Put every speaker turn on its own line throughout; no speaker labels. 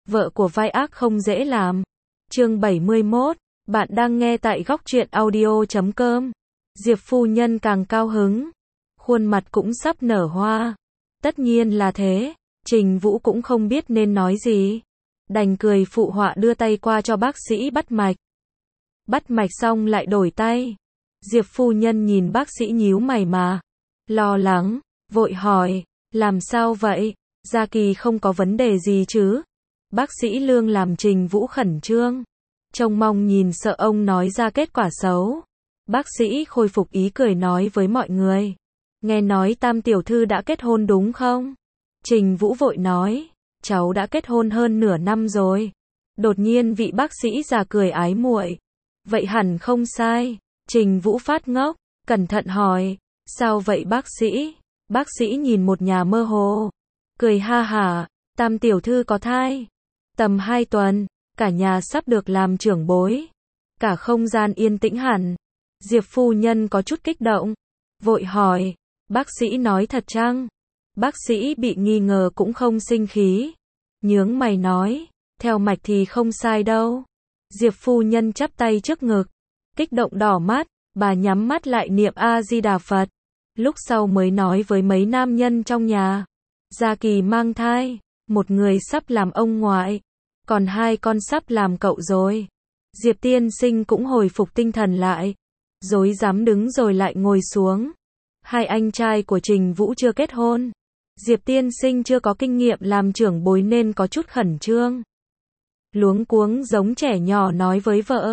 Vợ của vai ác không dễ làm. Chương 71, bạn đang nghe tại góc truyện audio.com. Diệp phu nhân càng cao hứng, khuôn mặt cũng sắp nở hoa. Tất nhiên là thế, Trình Vũ cũng không biết nên nói gì. Đành cười phụ họa đưa tay qua cho bác sĩ bắt mạch. Bắt mạch xong lại đổi tay. Diệp phu nhân nhìn bác sĩ nhíu mày mà lo lắng, vội hỏi, làm sao vậy? Gia Kỳ không có vấn đề gì chứ? Bác sĩ Lương làm Trình Vũ khẩn trương, trông mong nhìn sợ ông nói ra kết quả xấu. Bác sĩ khôi phục ý cười nói với mọi người, nghe nói Tam tiểu thư đã kết hôn đúng không? Trình Vũ vội nói, cháu đã kết hôn hơn nửa năm rồi. Đột nhiên vị bác sĩ già cười ái muội, vậy hẳn không sai. Trình Vũ phát ngốc, cẩn thận hỏi, sao vậy bác sĩ? Bác sĩ nhìn một nhà mơ hồ, cười ha hả, Tam tiểu thư có thai. Tầm 2 tuần, cả nhà sắp được làm trưởng bối. Cả không gian yên tĩnh hẳn. Diệp phu nhân có chút kích động, vội hỏi, bác sĩ nói thật chăng? Bác sĩ bị nghi ngờ cũng không sinh khí, nhướng mày nói, theo mạch thì không sai đâu. Diệp phu nhân chắp tay trước ngực, kích động đỏ mắt, bà nhắm mắt lại niệm A-di-đà Phật. Lúc sau mới nói với mấy nam nhân trong nhà, Gia Kỳ mang thai, một người sắp làm ông ngoại, còn 2 con sắp làm cậu rồi. Diệp tiên sinh cũng hồi phục tinh thần lại, rối rắm đứng rồi lại ngồi xuống. 2 anh trai của Trình Vũ chưa kết hôn. Diệp tiên sinh chưa có kinh nghiệm làm trưởng bối nên có chút khẩn trương. Luống cuống giống trẻ nhỏ nói với vợ,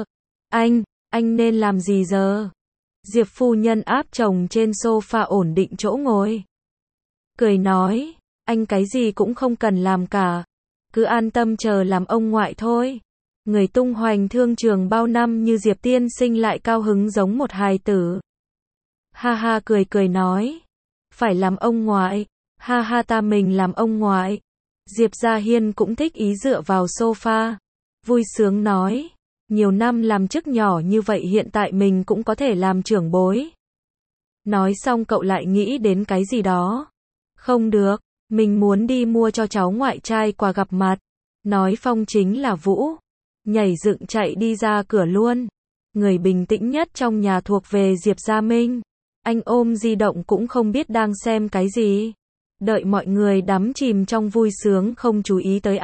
anh nên làm gì giờ? Diệp phu nhân áp chồng trên sofa ổn định chỗ ngồi, cười nói, anh cái gì cũng không cần làm cả, cứ an tâm chờ làm ông ngoại thôi. Người tung hoành thương trường bao năm như Diệp tiên sinh lại cao hứng giống một hài tử. Ha ha cười nói, phải làm ông ngoại, ha ha ta mình làm ông ngoại. Diệp Gia Hiên cũng thích ý dựa vào sofa, vui sướng nói, nhiều năm làm chức nhỏ như vậy hiện tại mình cũng có thể làm trưởng bối. Nói xong cậu lại nghĩ đến cái gì đó. Không được, mình muốn đi mua cho cháu ngoại trai quà gặp mặt. Nói phong chính là Vũ, nhảy dựng chạy đi ra cửa luôn. Người bình tĩnh nhất trong nhà thuộc về Diệp Gia Minh. Anh ôm di động cũng không biết đang xem cái gì. Đợi mọi người đắm chìm trong vui sướng không chú ý tới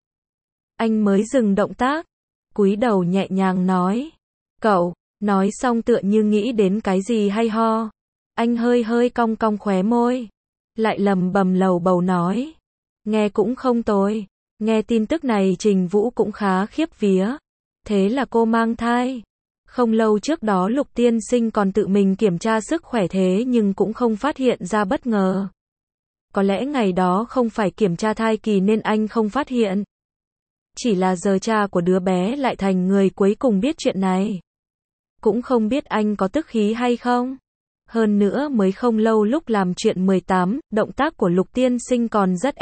anh mới dừng động tác, cúi đầu nhẹ nhàng nói, cậu. Nói xong tựa như nghĩ đến cái gì hay ho, anh hơi cong cong khóe môi, lại lầm bầm lầu bầu nói, nghe cũng không tồi. Nghe tin tức này Trình Vũ cũng khá khiếp vía. Thế là cô mang thai. Không lâu trước đó Lục tiên sinh còn tự mình kiểm tra sức khỏe thế nhưng cũng không phát hiện ra bất ngờ. Có lẽ ngày đó không phải kiểm tra thai kỳ nên anh không phát hiện. Chỉ là giờ cha của đứa bé lại thành người cuối cùng biết chuyện này. Cũng không biết anh có tức khí hay không. Hơn nữa mới không lâu lúc làm chuyện 18, động tác của Lục tiên sinh còn rất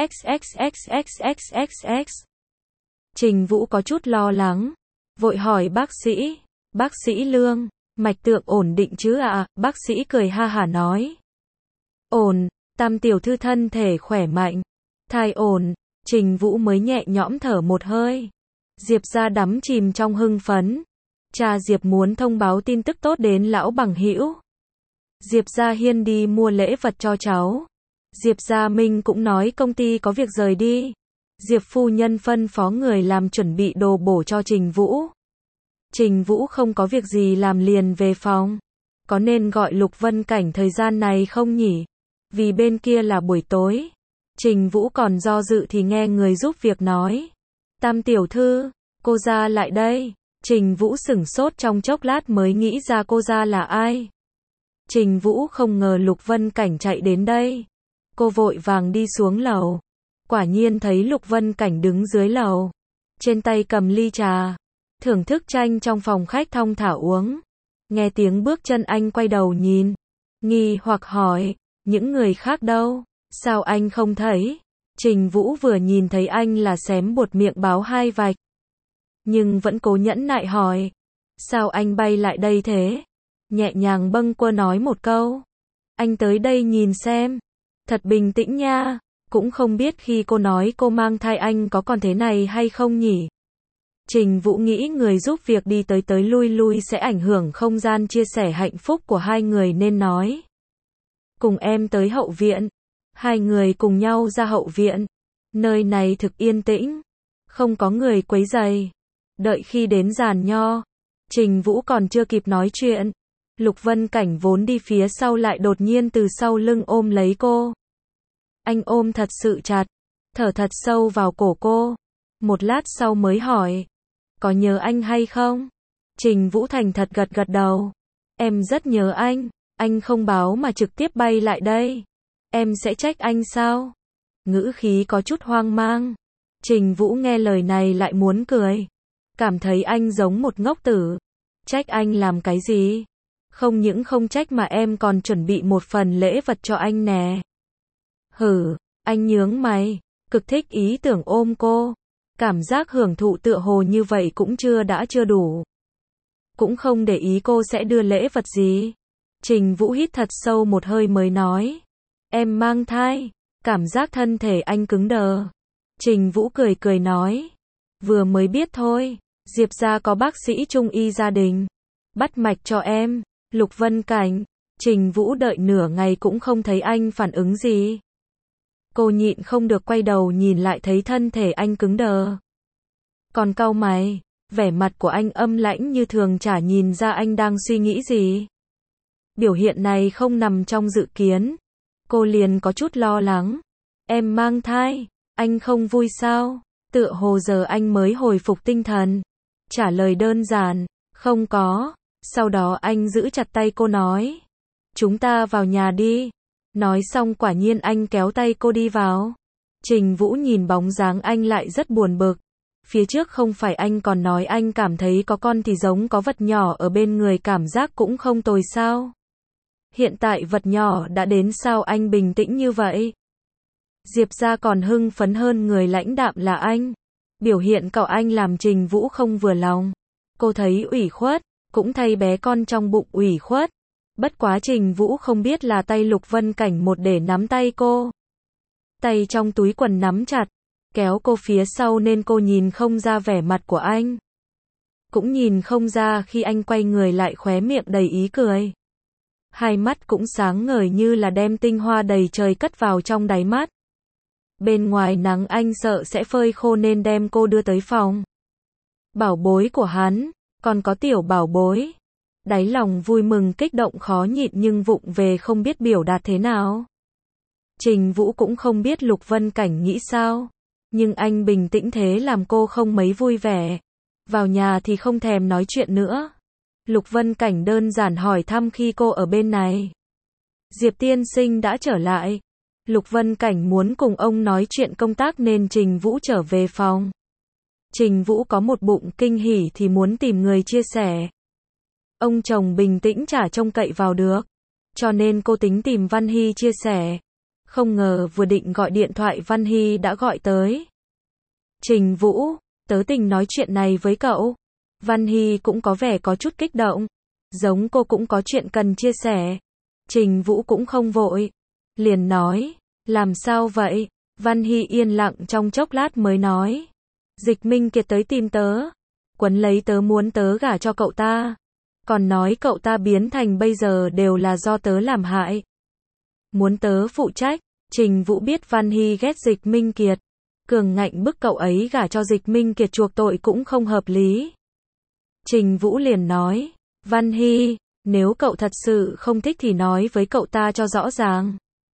xxxxxxxx. Trình Vũ có chút lo lắng, vội hỏi bác sĩ Lương, mạch tượng ổn định chứ ạ? Bác sĩ cười ha hả nói, ổn, Tam tiểu thư thân thể khỏe mạnh, thai ổn. Trình Vũ mới nhẹ nhõm thở một hơi. Diệp gia đắm chìm trong hưng phấn. Cha Diệp muốn thông báo tin tức tốt đến lão bằng hữu. Diệp Gia Hiên đi mua lễ vật cho cháu. Diệp Gia Minh cũng nói công ty có việc rời đi. Diệp phu nhân phân phó người làm chuẩn bị đồ bổ cho Trình Vũ. Trình Vũ không có việc gì làm liền về phòng. Có nên gọi Lục Vân Cảnh thời gian này không nhỉ? Vì bên kia là buổi tối. Trình Vũ còn do dự thì nghe người giúp việc nói, Tam tiểu thư, cô gia lại đây. Trình Vũ sửng sốt trong chốc lát mới nghĩ ra cô gia là ai. Trình Vũ không ngờ Lục Vân Cảnh chạy đến đây. Cô vội vàng đi xuống lầu. Quả nhiên thấy Lục Vân Cảnh đứng dưới lầu, trên tay cầm ly trà, thưởng thức chanh trong phòng khách thong thả uống. Nghe tiếng bước chân anh quay đầu nhìn, nghi hoặc hỏi, những người khác đâu? Sao anh không thấy? Trình Vũ vừa nhìn thấy anh là xém buột miệng báo 2 vạch. Nhưng vẫn cố nhẫn nại hỏi, sao anh bay lại đây thế? Nhẹ nhàng bâng quơ nói một câu, anh tới đây nhìn xem. Thật bình tĩnh nha. Cũng không biết khi cô nói cô mang thai anh có còn thế này hay không nhỉ? Trình Vũ nghĩ người giúp việc đi tới tới lui lui sẽ ảnh hưởng không gian chia sẻ hạnh phúc của hai người nên nói. Cùng em tới hậu viện. Hai người cùng nhau ra hậu viện. Nơi này thực yên tĩnh. Không có người quấy rầy. Đợi khi đến giàn nho. Trình Vũ còn chưa kịp nói chuyện. Lục Vân Cảnh vốn đi phía sau lại đột nhiên từ sau lưng ôm lấy cô. Anh ôm thật sự chặt. Thở thật sâu vào cổ cô. Một lát sau mới hỏi. Có nhớ anh hay không? Trình Vũ thành thật gật gật đầu. Em rất nhớ anh không báo mà trực tiếp bay lại đây. Em sẽ trách anh sao? Ngữ khí có chút hoang mang. Trình Vũ nghe lời này lại muốn cười. Cảm thấy anh giống một ngốc tử. Trách anh làm cái gì? Không những không trách mà em còn chuẩn bị một phần lễ vật cho anh nè. Hử, anh nhướng mày, cực thích ý tưởng ôm cô. Cảm giác hưởng thụ tựa hồ như vậy cũng chưa đủ. Cũng không để ý cô sẽ đưa lễ vật gì. Trình Vũ hít thật sâu một hơi mới nói. Em mang thai. Cảm giác thân thể anh cứng đờ. Trình Vũ cười cười nói. Vừa mới biết thôi. Diệp gia có bác sĩ trung y gia đình. Bắt mạch cho em. Lục Vân Cảnh. Trình Vũ đợi nửa ngày cũng không thấy anh phản ứng gì. Cô nhịn không được quay đầu nhìn lại thấy thân thể anh cứng đờ. Còn cau mày, vẻ mặt của anh âm lãnh như thường chả nhìn ra anh đang suy nghĩ gì. Biểu hiện này không nằm trong dự kiến. Cô liền có chút lo lắng. Em mang thai, anh không vui sao? Tựa hồ giờ anh mới hồi phục tinh thần. Trả lời đơn giản, không có. Sau đó anh giữ chặt tay cô nói. Chúng ta vào nhà đi. Nói xong quả nhiên anh kéo tay cô đi vào. Trình Vũ nhìn bóng dáng anh lại rất buồn bực. Phía trước không phải anh còn nói anh cảm thấy có con thì giống có vật nhỏ ở bên người cảm giác cũng không tồi sao? Hiện tại vật nhỏ đã đến sao anh bình tĩnh như vậy? Diệp gia còn hưng phấn hơn người lãnh đạm là anh. Biểu hiện cậu anh làm Trình Vũ không vừa lòng. Cô thấy ủy khuất, cũng thay bé con trong bụng ủy khuất. Bất quá Trình Vũ không biết là tay Lục Vân Cảnh một để nắm tay cô. Tay trong túi quần nắm chặt, kéo cô phía sau nên cô nhìn không ra vẻ mặt của anh. Cũng nhìn không ra khi anh quay người lại khóe miệng đầy ý cười. Hai mắt cũng sáng ngời như là đem tinh hoa đầy trời cất vào trong đáy mắt. Bên ngoài nắng anh sợ sẽ phơi khô nên đem cô đưa tới phòng. Bảo bối của hắn, còn có tiểu bảo bối. Đáy lòng vui mừng kích động khó nhịn nhưng vụng về không biết biểu đạt thế nào. Trình Vũ cũng không biết Lục Vân Cảnh nghĩ sao. Nhưng anh bình tĩnh thế làm cô không mấy vui vẻ. Vào nhà thì không thèm nói chuyện nữa. Lục Vân Cảnh đơn giản hỏi thăm khi cô ở bên này. Diệp tiên sinh đã trở lại. Lục Vân Cảnh muốn cùng ông nói chuyện công tác nên Trình Vũ trở về phòng. Trình Vũ có một bụng kinh hỉ thì muốn tìm người chia sẻ. Ông chồng bình tĩnh chả trông cậy vào được. Cho nên cô tính tìm Văn Hy chia sẻ. Không ngờ vừa định gọi điện thoại Văn Hy đã gọi tới. Trình Vũ, tớ tình nói chuyện này với cậu. Văn Hy cũng có vẻ có chút kích động. Giống cô cũng có chuyện cần chia sẻ. Trình Vũ cũng không vội. Liền nói, làm sao vậy? Văn Hy yên lặng trong chốc lát mới nói. Dịch Minh Kiệt tới tìm tớ. Quấn lấy tớ muốn tớ gả cho cậu ta. Còn nói cậu ta biến thành bây giờ đều là do tớ làm hại. Muốn tớ phụ trách. Trình Vũ biết Văn Hy ghét Dịch Minh Kiệt. Cường ngạnh bức cậu ấy gả cho Dịch Minh Kiệt chuộc tội cũng không hợp lý. Trình Vũ liền nói, Văn Hy, nếu cậu thật sự không thích thì nói với cậu ta cho rõ ràng.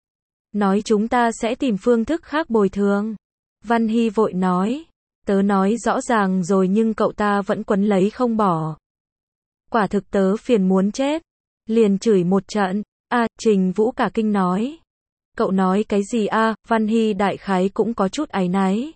Nói chúng ta sẽ tìm phương thức khác bồi thường. Văn Hy vội nói, tớ nói rõ ràng rồi nhưng cậu ta vẫn quấn lấy không bỏ. Quả thực tớ phiền muốn chết. Liền chửi một trận. Trình Vũ cả kinh nói. Cậu nói cái gì Văn Hy đại khái cũng có chút áy náy.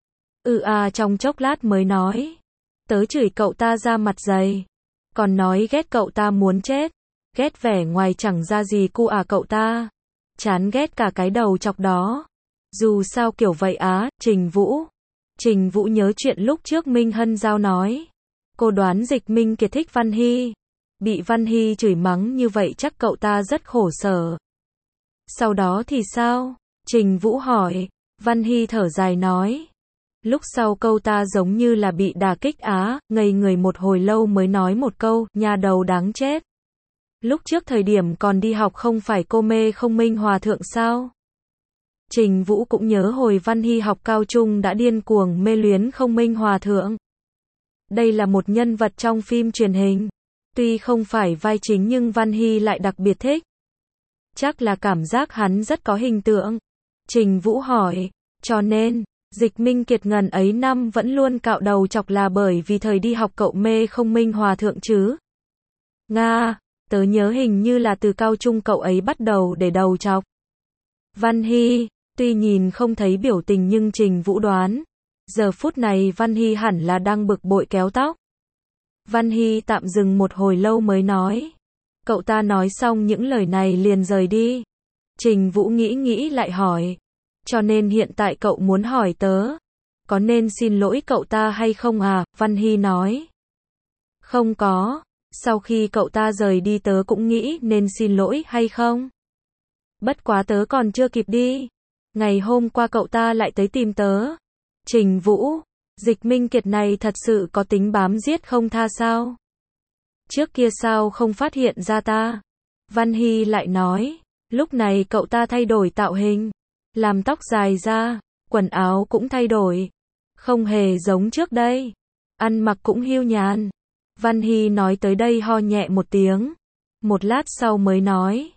Trong chốc lát mới nói. Tớ chửi cậu ta ra mặt dày. Còn nói ghét cậu ta muốn chết. Ghét vẻ ngoài chẳng ra gì cu cậu ta. Chán ghét cả cái đầu chọc đó. Dù sao kiểu vậy Trình Vũ. Trình Vũ nhớ chuyện lúc trước Minh Hân Giao nói. Cô đoán Dịch Minh Kiệt thích Văn Hy. Bị Văn Hy chửi mắng như vậy chắc cậu ta rất khổ sở. Sau đó thì sao? Trình Vũ hỏi. Văn Hy thở dài nói. Lúc sau câu ta giống như là bị đả kích ngây người một hồi lâu mới nói một câu, nhà đầu đáng chết. Lúc trước thời điểm còn đi học không phải cô mê không Minh Hòa thượng sao? Trình Vũ cũng nhớ hồi Văn Hy học cao trung đã điên cuồng mê luyến không Minh Hòa thượng. Đây là một nhân vật trong phim truyền hình. Tuy không phải vai chính nhưng Văn Hy lại đặc biệt thích. Chắc là cảm giác hắn rất có hình tượng. Trình Vũ hỏi, cho nên, Dịch Minh Kiệt ngần ấy năm vẫn luôn cạo đầu chọc là bởi vì thời đi học cậu mê không Minh Hòa thượng chứ? Nga, tớ nhớ hình như là từ cao trung cậu ấy bắt đầu để đầu chọc. Văn Hy, tuy nhìn không thấy biểu tình nhưng Trình Vũ đoán. Giờ phút này Văn Hy hẳn là đang bực bội kéo tóc. Văn Hy tạm dừng một hồi lâu mới nói. Cậu ta nói xong những lời này liền rời đi. Trình Vũ nghĩ lại hỏi. Cho nên hiện tại cậu muốn hỏi tớ. Có nên xin lỗi cậu ta hay không à? Văn Hy nói. Không có. Sau khi cậu ta rời đi tớ cũng nghĩ nên xin lỗi hay không. Bất quá tớ còn chưa kịp đi. Ngày hôm qua cậu ta lại tới tìm tớ. Trình Vũ, Dịch Minh Kiệt này thật sự có tính bám giết không tha sao? Trước kia sao không phát hiện ra ta? Văn Hy lại nói, lúc này cậu ta thay đổi tạo hình, làm tóc dài ra, quần áo cũng thay đổi, không hề giống trước đây, ăn mặc cũng hiu nhàn. Văn Hy nói tới đây ho nhẹ một tiếng, một lát sau mới nói,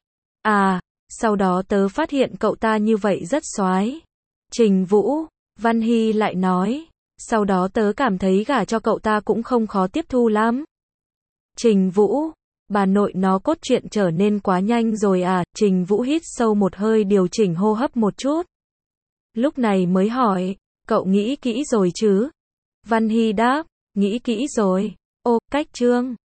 sau đó tớ phát hiện cậu ta như vậy rất xoái. Trình Vũ, Văn Hy lại nói, sau đó tớ cảm thấy gả cho cậu ta cũng không khó tiếp thu lắm. Trình Vũ, bà nội nó cốt truyện trở nên quá nhanh rồi à? Trình Vũ hít sâu một hơi điều chỉnh hô hấp một chút. Lúc này mới hỏi, cậu nghĩ kỹ rồi chứ? Văn Hy đáp, nghĩ kỹ rồi. Ô, cách chương.